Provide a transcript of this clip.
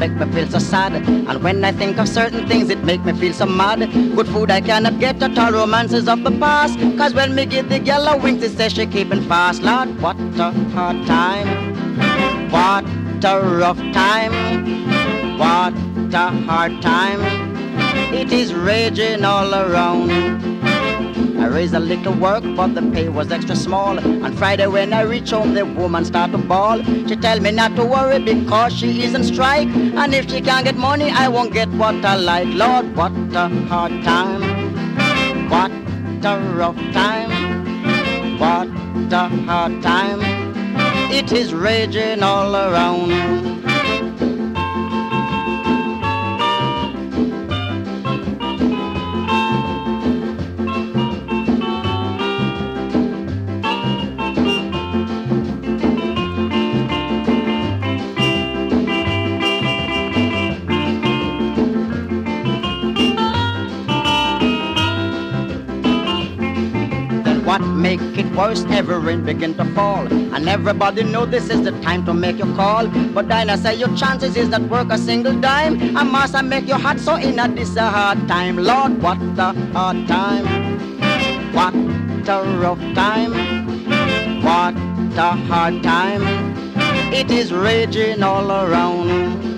make me feel so sad. And when I think of certain things, it make me feel so mad. Good food I cannot get at all, romances of the past. Cause when me give the girl a wink, it says she keeping fast. Lord, what a hard time. What a rough time. What a hard time. It is raging all around. I raised a little work, but the pay was extra small. On Friday when I reach home, the woman start to bawl. She tell me not to worry because she is on strike. And if she can't get money, I won't get what I like. Lord, what a hard time. What a rough time. What a hard time. It is raging all around. What make it worse? Every rain begin to fall, and everybody know this is the time to make your call. But Dinah say your chances is not work a single dime. And must I make your heart so in a this a hard time. Lord, what a hard time. What a rough time. What a hard time. It is raging all around.